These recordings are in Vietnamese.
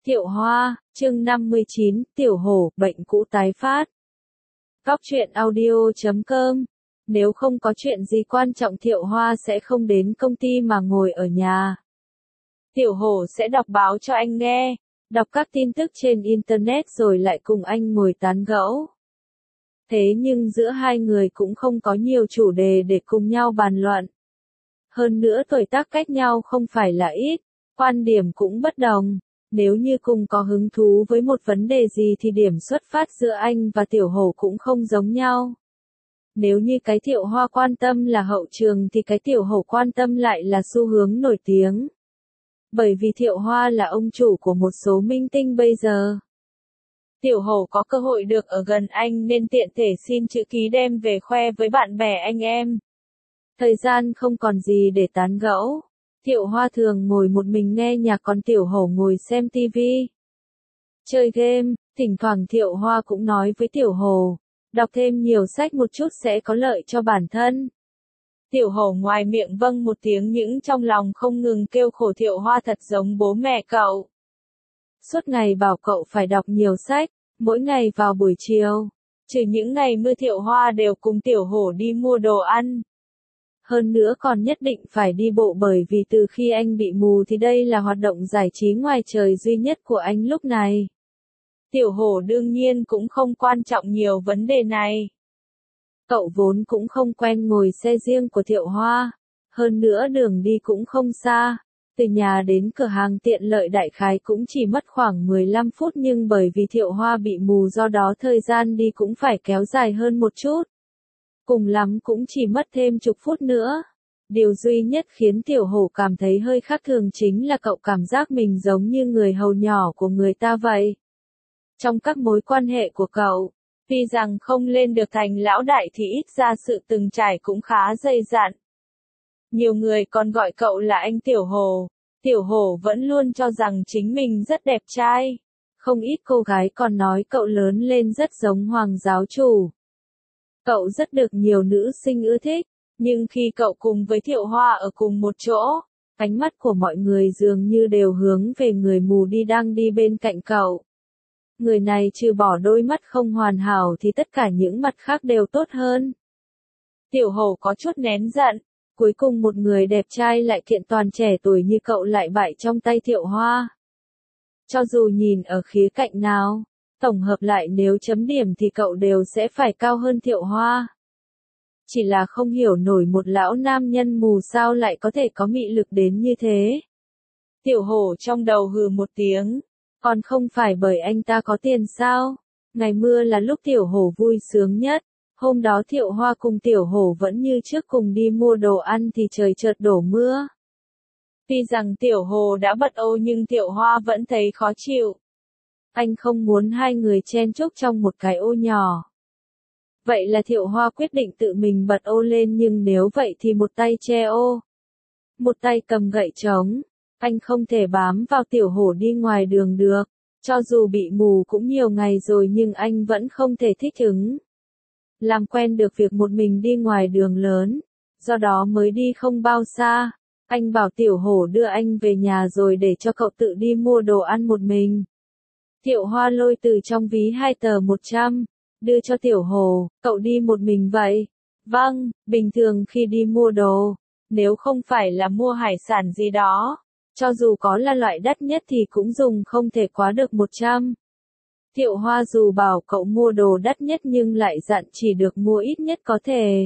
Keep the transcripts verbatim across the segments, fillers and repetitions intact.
Thiệu Hoa, chương năm mươi chín, Tiểu Hổ, bệnh cũ tái phát. Góc truyện audio chấm com. Nếu không có chuyện gì quan trọng Thiệu Hoa sẽ không đến công ty mà ngồi ở nhà. Tiểu Hổ sẽ đọc báo cho anh nghe, đọc các tin tức trên Internet rồi lại cùng anh ngồi tán gẫu. Thế nhưng giữa hai người cũng không có nhiều chủ đề để cùng nhau bàn luận. Hơn nữa tuổi tác cách nhau không phải là ít, quan điểm cũng bất đồng. Nếu như cùng có hứng thú với một vấn đề gì thì điểm xuất phát giữa anh và Tiểu Hổ cũng không giống nhau. Nếu như cái Thiệu Hoa quan tâm là hậu trường thì cái Tiểu Hổ quan tâm lại là xu hướng nổi tiếng. Bởi vì Thiệu Hoa là ông chủ của một số minh tinh bây giờ. Tiểu Hổ có cơ hội được ở gần anh nên tiện thể xin chữ ký đem về khoe với bạn bè anh em. Thời gian không còn gì để tán gẫu. Thiệu Hoa thường ngồi một mình nghe nhạc còn Tiểu Hổ ngồi xem tivi, chơi game. Thỉnh thoảng Thiệu Hoa cũng nói với Tiểu Hổ, đọc thêm nhiều sách một chút sẽ có lợi cho bản thân. Tiểu Hổ ngoài miệng vâng một tiếng nhưng trong lòng không ngừng kêu khổ Thiệu Hoa thật giống bố mẹ cậu. Suốt ngày bảo cậu phải đọc nhiều sách, mỗi ngày vào buổi chiều. Trừ những ngày mưa Thiệu Hoa đều cùng Tiểu Hổ đi mua đồ ăn. Hơn nữa còn nhất định phải đi bộ bởi vì từ khi anh bị mù thì đây là hoạt động giải trí ngoài trời duy nhất của anh lúc này. Tiểu Hổ đương nhiên cũng không quan trọng nhiều vấn đề này. Cậu vốn cũng không quen ngồi xe riêng của Thiệu Hoa. Hơn nữa đường đi cũng không xa. Từ nhà đến cửa hàng tiện lợi đại khái cũng chỉ mất khoảng mười lăm phút nhưng bởi vì Thiệu Hoa bị mù do đó thời gian đi cũng phải kéo dài hơn một chút. Cùng lắm cũng chỉ mất thêm chục phút nữa. Điều duy nhất khiến Tiểu Hổ cảm thấy hơi khác thường chính là cậu cảm giác mình giống như người hầu nhỏ của người ta vậy. Trong các mối quan hệ của cậu, tuy rằng không lên được thành lão đại thì ít ra sự từng trải cũng khá dày dặn. Nhiều người còn gọi cậu là anh Tiểu Hổ. Tiểu Hổ vẫn luôn cho rằng chính mình rất đẹp trai. Không ít cô gái còn nói cậu lớn lên rất giống Hoàng giáo chủ. Cậu rất được nhiều nữ sinh ưa thích, nhưng khi cậu cùng với Thiệu Hoa ở cùng một chỗ, ánh mắt của mọi người dường như đều hướng về người mù đi đang đi bên cạnh cậu. Người này trừ bỏ đôi mắt không hoàn hảo thì tất cả những mặt khác đều tốt hơn. Tiểu Hổ có chút nén giận, cuối cùng một người đẹp trai lại kiện toàn trẻ tuổi như cậu lại bại trong tay Thiệu Hoa. Cho dù nhìn ở khía cạnh nào, tổng hợp lại nếu chấm điểm thì cậu đều sẽ phải cao hơn Thiệu Hoa. Chỉ là không hiểu nổi một lão nam nhân mù sao lại có thể có mị lực đến như thế. Tiểu Hổ trong đầu hừ một tiếng, còn không phải bởi anh ta có tiền sao? Ngày mưa là lúc Tiểu Hổ vui sướng nhất. Hôm đó Thiệu Hoa cùng Tiểu Hổ vẫn như trước cùng đi mua đồ ăn thì trời chợt đổ mưa. Tuy rằng Tiểu Hổ đã bật ô nhưng Thiệu Hoa vẫn thấy khó chịu. Anh không muốn hai người chen chúc trong một cái ô nhỏ. Vậy là Thiệu Hoa quyết định tự mình bật ô lên nhưng nếu vậy thì một tay che ô, một tay cầm gậy trống. Anh không thể bám vào Tiểu Hổ đi ngoài đường được. Cho dù bị mù cũng nhiều ngày rồi nhưng anh vẫn không thể thích ứng. Làm quen được việc một mình đi ngoài đường lớn. Do đó mới đi không bao xa. Anh bảo Tiểu Hổ đưa anh về nhà rồi để cho cậu tự đi mua đồ ăn một mình. Thiệu Hoa lôi từ trong ví hai tờ một trăm, đưa cho Tiểu Hổ, cậu đi một mình vậy? Vâng, bình thường khi đi mua đồ, nếu không phải là mua hải sản gì đó, cho dù có là loại đắt nhất thì cũng dùng không thể quá được một trăm. Thiệu Hoa dù bảo cậu mua đồ đắt nhất nhưng lại dặn chỉ được mua ít nhất có thể.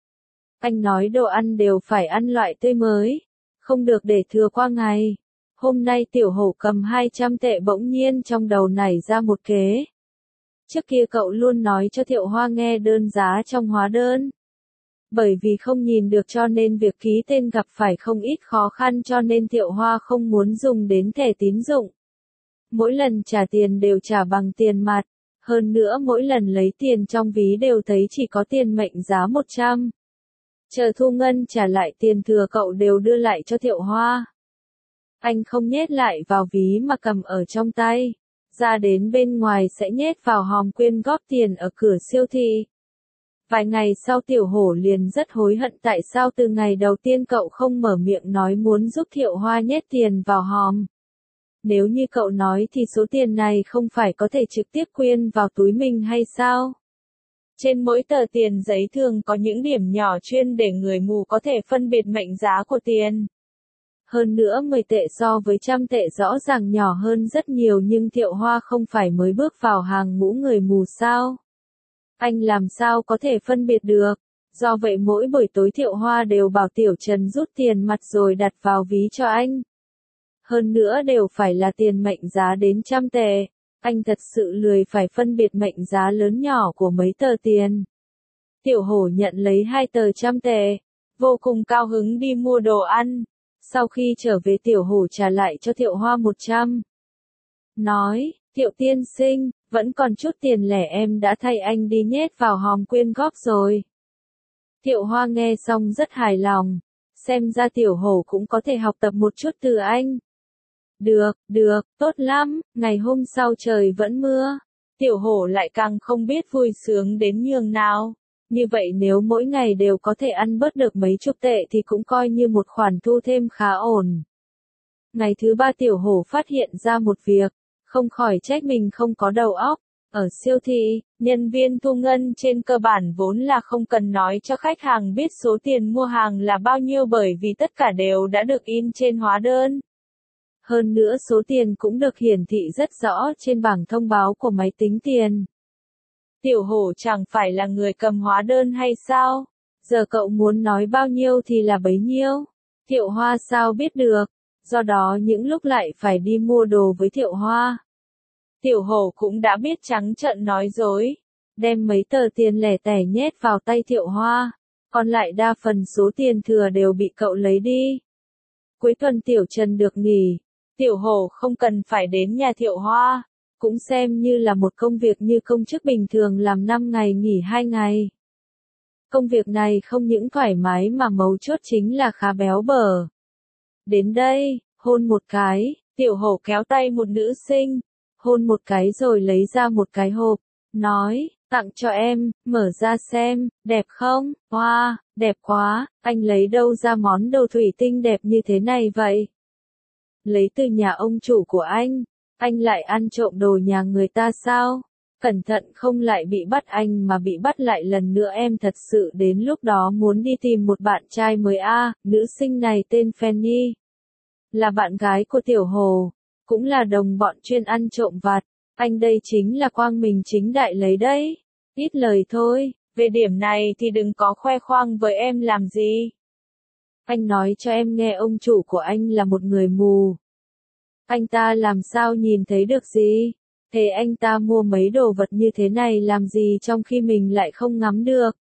Anh nói đồ ăn đều phải ăn loại tươi mới, không được để thừa qua ngày. Hôm nay Tiểu Hổ cầm hai trăm tệ bỗng nhiên trong đầu nảy ra một kế. Trước kia cậu luôn nói cho Thiệu Hoa nghe đơn giá trong hóa đơn. Bởi vì không nhìn được cho nên việc ký tên gặp phải không ít khó khăn cho nên Thiệu Hoa không muốn dùng đến thẻ tín dụng. Mỗi lần trả tiền đều trả bằng tiền mặt. Hơn nữa mỗi lần lấy tiền trong ví đều thấy chỉ có tiền mệnh giá một trăm. Chờ thu ngân trả lại tiền thừa cậu đều đưa lại cho Thiệu Hoa. Anh không nhét lại vào ví mà cầm ở trong tay. Ra đến bên ngoài sẽ nhét vào hòm quyên góp tiền ở cửa siêu thị. Vài ngày sau Tiểu Hổ liền rất hối hận tại sao từ ngày đầu tiên cậu không mở miệng nói muốn giúp Thiệu Hoa nhét tiền vào hòm. Nếu như cậu nói thì số tiền này không phải có thể trực tiếp quyên vào túi mình hay sao? Trên mỗi tờ tiền giấy thường có những điểm nhỏ chuyên để người mù có thể phân biệt mệnh giá của tiền. Hơn nữa mười tệ so với trăm tệ rõ ràng nhỏ hơn rất nhiều, nhưng Thiệu Hoa không phải mới bước vào hàng ngũ người mù sao? Anh làm sao có thể phân biệt được? Do vậy mỗi buổi tối Thiệu Hoa đều bảo Tiểu Trần rút tiền mặt rồi đặt vào ví cho anh. Hơn nữa đều phải là tiền mệnh giá đến trăm tệ. Anh thật sự lười phải phân biệt mệnh giá lớn nhỏ của mấy tờ tiền. Tiểu Hổ nhận lấy hai tờ trăm tệ, vô cùng cao hứng đi mua đồ ăn. Sau khi trở về Tiểu Hổ trả lại cho Thiệu Hoa một trăm. Nói, Thiệu tiên sinh, vẫn còn chút tiền lẻ em đã thay anh đi nhét vào hòm quyên góp rồi. Thiệu Hoa nghe xong rất hài lòng, xem ra Tiểu Hổ cũng có thể học tập một chút từ anh. Được, được, tốt lắm, ngày hôm sau trời vẫn mưa. Tiểu Hổ lại càng không biết vui sướng đến nhường nào. Như vậy nếu mỗi ngày đều có thể ăn bớt được mấy chục tệ thì cũng coi như một khoản thu thêm khá ổn. Ngày thứ ba Tiểu Hổ phát hiện ra một việc, không khỏi trách mình không có đầu óc. Ở siêu thị, nhân viên thu ngân trên cơ bản vốn là không cần nói cho khách hàng biết số tiền mua hàng là bao nhiêu, bởi vì tất cả đều đã được in trên hóa đơn. Hơn nữa số tiền cũng được hiển thị rất rõ trên bảng thông báo của máy tính tiền. Tiểu Hổ chẳng phải là người cầm hóa đơn hay sao? Giờ cậu muốn nói bao nhiêu thì là bấy nhiêu. Thiệu Hoa sao biết được, do đó những lúc lại phải đi mua đồ với Thiệu Hoa. Tiểu Hổ cũng đã biết trắng trợn nói dối, đem mấy tờ tiền lẻ tẻ nhét vào tay Thiệu Hoa, còn lại đa phần số tiền thừa đều bị cậu lấy đi. Cuối tuần Tiểu Trần được nghỉ, Tiểu Hổ không cần phải đến nhà Thiệu Hoa, cũng xem như là một công việc như công chức bình thường, làm năm ngày nghỉ hai ngày. Công việc này không những thoải mái mà mấu chốt chính là khá béo bở. Đến đây, hôn một cái, Tiểu Hổ kéo tay một nữ sinh, hôn một cái rồi lấy ra một cái hộp, nói, tặng cho em, mở ra xem, đẹp không? Wow, đẹp quá, anh lấy đâu ra món đồ thủy tinh đẹp như thế này vậy? Lấy từ nhà ông chủ của anh, anh lại ăn trộm đồ nhà người ta sao? Cẩn thận không lại bị bắt, anh mà bị bắt lại lần nữa em thật sự đến lúc đó muốn đi tìm một bạn trai mới a. À, nữ sinh này tên Fanny, là bạn gái của Tiểu Hổ, cũng là đồng bọn chuyên ăn trộm vặt, anh đây chính là quang minh chính đại lấy đấy. Ít lời thôi, về điểm này thì đừng có khoe khoang với em làm gì. Anh nói cho em nghe, ông chủ của anh là một người mù. Anh ta làm sao nhìn thấy được gì? Thế anh ta mua mấy đồ vật như thế này làm gì trong khi mình lại không ngắm được?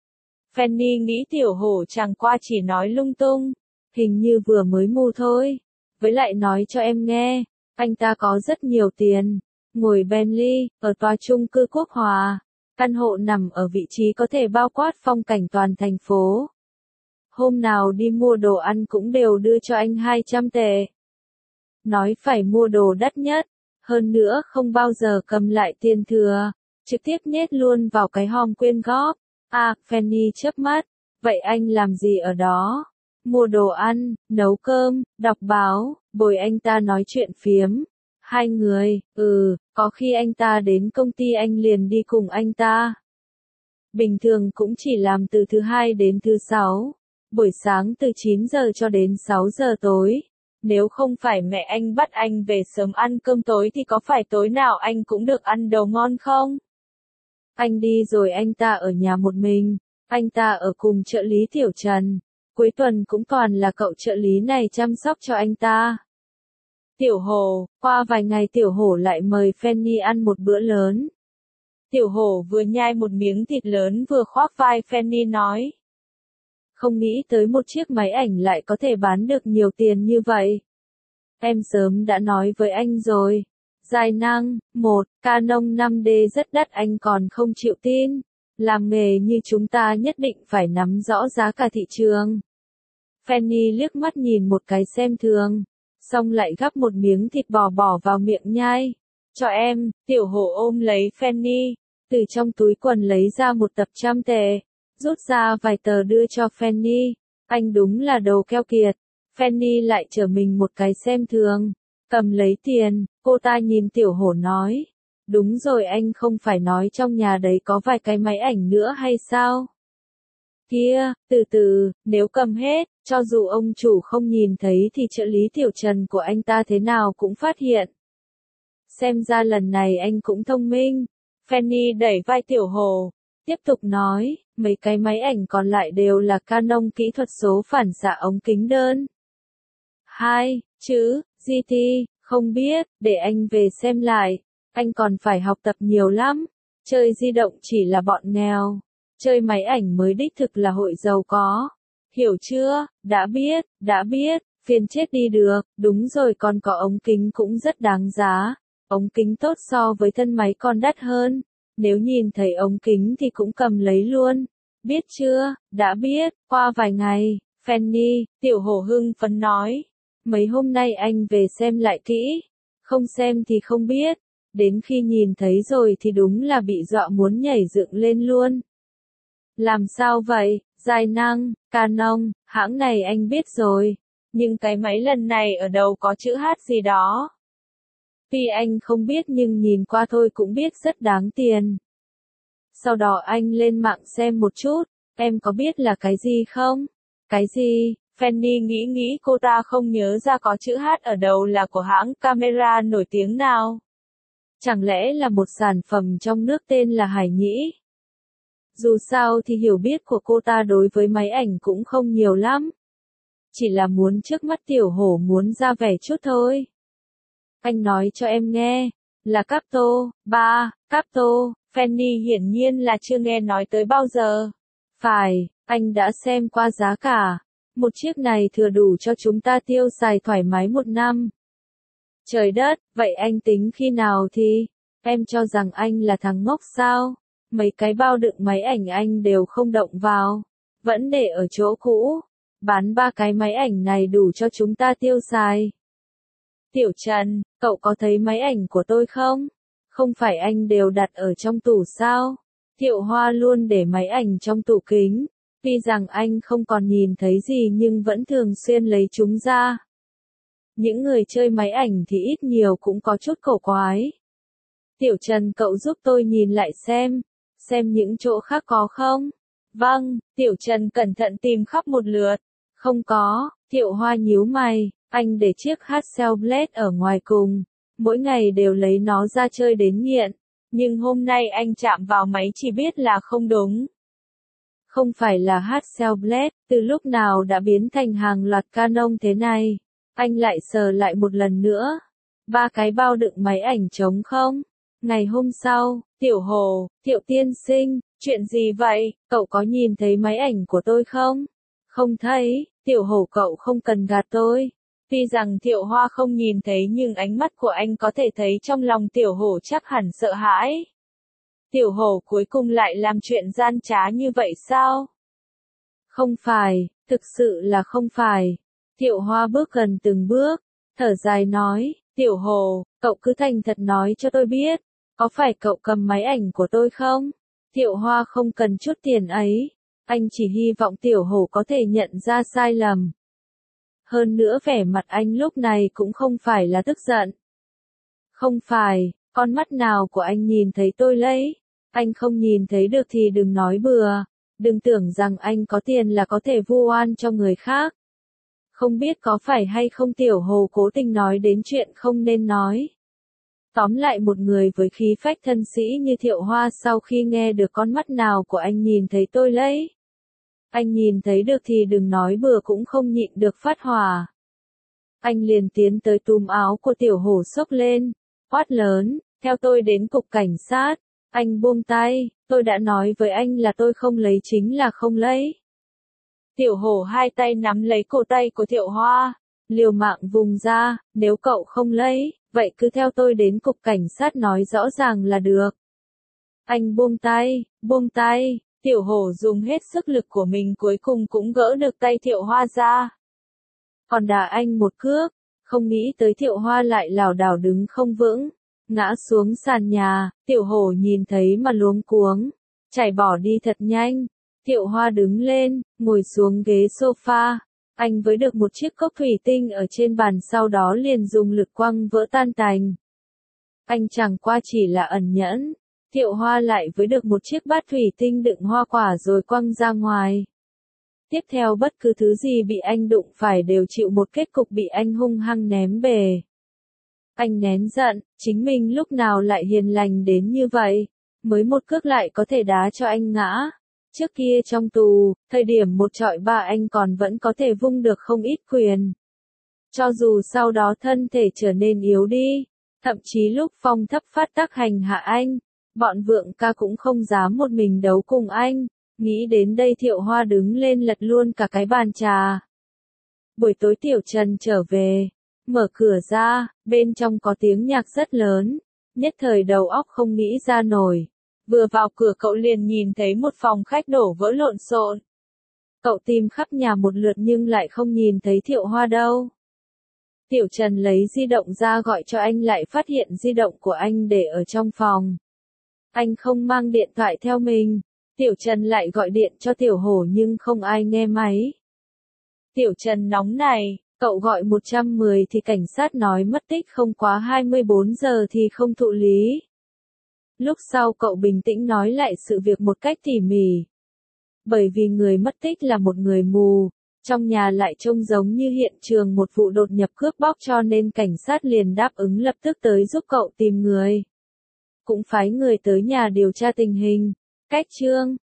Fanny nghĩ Tiểu Hổ chẳng qua chỉ nói lung tung, hình như vừa mới mù thôi. Với lại nói cho em nghe, anh ta có rất nhiều tiền, ngồi Bentley, ở tòa chung cư Quốc Hòa, căn hộ nằm ở vị trí có thể bao quát phong cảnh toàn thành phố. Hôm nào đi mua đồ ăn cũng đều đưa cho anh hai trăm tệ. Nói phải mua đồ đắt nhất, hơn nữa không bao giờ cầm lại tiền thừa, trực tiếp nhét luôn vào cái hòm quyên góp. À, Fanny chớp mắt, vậy anh làm gì ở đó? Mua đồ ăn, nấu cơm, đọc báo, bồi anh ta nói chuyện phiếm. Hai người, ừ, có khi anh ta đến công ty anh liền đi cùng anh ta. Bình thường cũng chỉ làm từ thứ hai đến thứ sáu, buổi sáng từ chín giờ cho đến sáu giờ tối. Nếu không phải mẹ anh bắt anh về sớm ăn cơm tối thì có phải tối nào anh cũng được ăn đồ ngon không? Anh đi rồi anh ta ở nhà một mình, anh ta ở cùng trợ lý Tiểu Trần. Cuối tuần cũng toàn là cậu trợ lý này chăm sóc cho anh ta. Tiểu Hổ, qua vài ngày Tiểu Hổ lại mời Fanny ăn một bữa lớn. Tiểu Hổ vừa nhai một miếng thịt lớn vừa khoác vai Fanny nói. Không nghĩ tới một chiếc máy ảnh lại có thể bán được nhiều tiền như vậy. Em sớm đã nói với anh rồi. Dài năng, một, Canon năm D rất đắt anh còn không chịu tin. Làm nghề như chúng ta nhất định phải nắm rõ giá cả thị trường. Fanny liếc mắt nhìn một cái xem thường, xong lại gắp một miếng thịt bò bỏ vào miệng nhai. Cho em, Tiểu Hổ ôm lấy Fanny, từ trong túi quần lấy ra một tập trăm tệ, rút ra vài tờ đưa cho Fanny. Anh đúng là đồ keo kiệt. Fanny lại trở mình một cái xem thường. Cầm lấy tiền, cô ta nhìn Tiểu Hổ nói. Đúng rồi, anh không phải nói trong nhà đấy có vài cái máy ảnh nữa hay sao? Kia, từ từ, nếu cầm hết, cho dù ông chủ không nhìn thấy thì trợ lý Tiểu Trần của anh ta thế nào cũng phát hiện. Xem ra lần này anh cũng thông minh. Fanny đẩy vai Tiểu Hổ, tiếp tục nói, mấy cái máy ảnh còn lại đều là Canon kỹ thuật số phản xạ ống kính đơn. Hai, chữ, giê tê, không biết, để anh về xem lại. Anh còn phải học tập nhiều lắm. Chơi di động chỉ là bọn nghèo. Chơi máy ảnh mới đích thực là hội giàu có. Hiểu chưa? Đã biết, đã biết, phiền chết đi được. Đúng rồi, còn có ống kính cũng rất đáng giá. Ống kính tốt so với thân máy còn đắt hơn. Nếu nhìn thấy ống kính thì cũng cầm lấy luôn. Biết chưa? Đã biết. Qua vài ngày, Fanny, Tiểu Hổ hưng phấn nói. Mấy hôm nay anh về xem lại kỹ. Không xem thì không biết. Đến khi nhìn thấy rồi thì đúng là bị dọa muốn nhảy dựng lên luôn. Làm sao vậy? Giai năng, Canon, hãng này anh biết rồi. Nhưng cái máy lần này ở đầu có chữ H gì đó. Tuy anh không biết nhưng nhìn qua thôi cũng biết rất đáng tiền. Sau đó anh lên mạng xem một chút, em có biết là cái gì không? Cái gì? Fanny nghĩ nghĩ cô ta không nhớ ra có chữ H ở đầu là của hãng camera nổi tiếng nào. Chẳng lẽ là một sản phẩm trong nước tên là Hải Nhĩ? Dù sao thì hiểu biết của cô ta đối với máy ảnh cũng không nhiều lắm. Chỉ là muốn trước mắt Tiểu Hổ muốn ra vẻ chút thôi. Anh nói cho em nghe, là Capto, ba, Capto, Fanny hiển nhiên là chưa nghe nói tới bao giờ. Phải, anh đã xem qua giá cả. Một chiếc này thừa đủ cho chúng ta tiêu xài thoải mái một năm. Trời đất, vậy anh tính khi nào thì? Em cho rằng anh là thằng ngốc sao? Mấy cái bao đựng máy ảnh anh đều không động vào. Vẫn để ở chỗ cũ. Bán ba cái máy ảnh này đủ cho chúng ta tiêu xài. Tiểu Trần, cậu có thấy máy ảnh của tôi không? Không phải anh đều đặt ở trong tủ sao? Thiệu Hoa luôn để máy ảnh trong tủ kính. Tuy rằng anh không còn nhìn thấy gì nhưng vẫn thường xuyên lấy chúng ra. Những người chơi máy ảnh thì ít nhiều cũng có chút cổ quái. Tiểu Trần, cậu giúp tôi nhìn lại xem. Xem những chỗ khác có không? Vâng, Tiểu Trần cẩn thận tìm khắp một lượt. Không có. Thiệu Hoa nhíu mày. Anh để chiếc Hasselblad ở ngoài cùng. Mỗi ngày đều lấy nó ra chơi đến nghiện. Nhưng hôm nay anh chạm vào máy chỉ biết là không đúng. Không phải là Hasselblad, từ lúc nào đã biến thành hàng loạt Canon thế này. Anh lại sờ lại một lần nữa. Ba cái bao đựng máy ảnh trống không? Ngày hôm sau, Tiểu Hổ, Thiệu tiên sinh, chuyện gì vậy? Cậu có nhìn thấy máy ảnh của tôi không? Không thấy. Tiểu Hổ, cậu không cần gạt tôi. Tuy rằng Thiệu Hoa không nhìn thấy nhưng ánh mắt của anh có thể thấy trong lòng Tiểu Hổ chắc hẳn sợ hãi. Tiểu Hổ cuối cùng lại làm chuyện gian trá như vậy sao? Không phải, thực sự là không phải. Thiệu Hoa bước gần từng bước, thở dài nói, Tiểu Hổ, cậu cứ thành thật nói cho tôi biết, có phải cậu cầm máy ảnh của tôi không? Thiệu Hoa không cần chút tiền ấy, anh chỉ hy vọng Tiểu Hổ có thể nhận ra sai lầm. Hơn nữa vẻ mặt anh lúc này cũng không phải là tức giận. Không phải, con mắt nào của anh nhìn thấy tôi lấy? Anh không nhìn thấy được thì đừng nói bừa. Đừng tưởng rằng anh có tiền là có thể vu oan cho người khác. Không biết có phải hay không Tiểu Hổ cố tình nói đến chuyện không nên nói. Tóm lại, một người với khí phách thân sĩ như Thiệu Hoa sau khi nghe được con mắt nào của anh nhìn thấy tôi lấy. Anh nhìn thấy được thì đừng nói bừa cũng không nhịn được phát hỏa. Anh liền tiến tới túm áo của Tiểu Hổ xốc lên, quát lớn, theo tôi đến cục cảnh sát. Anh buông tay, tôi đã nói với anh là tôi không lấy chính là không lấy. Tiểu Hổ hai tay nắm lấy cổ tay của Thiệu Hoa, liều mạng vùng ra, nếu cậu không lấy, vậy cứ theo tôi đến cục cảnh sát nói rõ ràng là được. Anh buông tay, buông tay, Tiểu Hổ dùng hết sức lực của mình cuối cùng cũng gỡ được tay Thiệu Hoa ra. Còn đá anh một cước, không nghĩ tới Thiệu Hoa lại lảo đảo đứng không vững, ngã xuống sàn nhà. Tiểu Hổ nhìn thấy mà luống cuống, chạy bỏ đi thật nhanh. Thiệu Hoa đứng lên, ngồi xuống ghế sofa. Anh với được một chiếc cốc thủy tinh ở trên bàn sau đó liền dùng lực quăng vỡ tan tành. Anh chẳng qua chỉ là ẩn nhẫn. Thiệu Hoa lại với được một chiếc bát thủy tinh đựng hoa quả rồi quăng ra ngoài. Tiếp theo bất cứ thứ gì bị anh đụng phải đều chịu một kết cục bị anh hung hăng ném bề. Anh nén giận, chính mình lúc nào lại hiền lành đến như vậy, mới một cước lại có thể đá cho anh ngã. Trước kia trong tù, thời điểm một trọi ba anh còn vẫn có thể vung được không ít quyền. Cho dù sau đó thân thể trở nên yếu đi, thậm chí lúc Phong Thấp phát tác hành hạ anh, bọn Vượng Ca cũng không dám một mình đấu cùng anh. Nghĩ đến đây Thiệu Hoa đứng lên lật luôn cả cái bàn trà. Buổi tối Tiểu Trần trở về, mở cửa ra, bên trong có tiếng nhạc rất lớn, nhất thời đầu óc không nghĩ ra nổi. Vừa vào cửa cậu liền nhìn thấy một phòng khách đổ vỡ lộn xộn. Cậu tìm khắp nhà một lượt nhưng lại không nhìn thấy Thiệu Hoa đâu. Tiểu Trần lấy di động ra gọi cho anh lại phát hiện di động của anh để ở trong phòng. Anh không mang điện thoại theo mình. Tiểu Trần lại gọi điện cho Tiểu Hổ nhưng không ai nghe máy. Tiểu Trần nóng này, cậu gọi một trăm mười thì cảnh sát nói mất tích không quá hai mươi bốn giờ thì không thụ lý. Lúc sau cậu bình tĩnh nói lại sự việc một cách tỉ mỉ. Bởi vì người mất tích là một người mù, trong nhà lại trông giống như hiện trường một vụ đột nhập cướp bóc cho nên cảnh sát liền đáp ứng lập tức tới giúp cậu tìm người. Cũng phái người tới nhà điều tra tình hình. Cách chương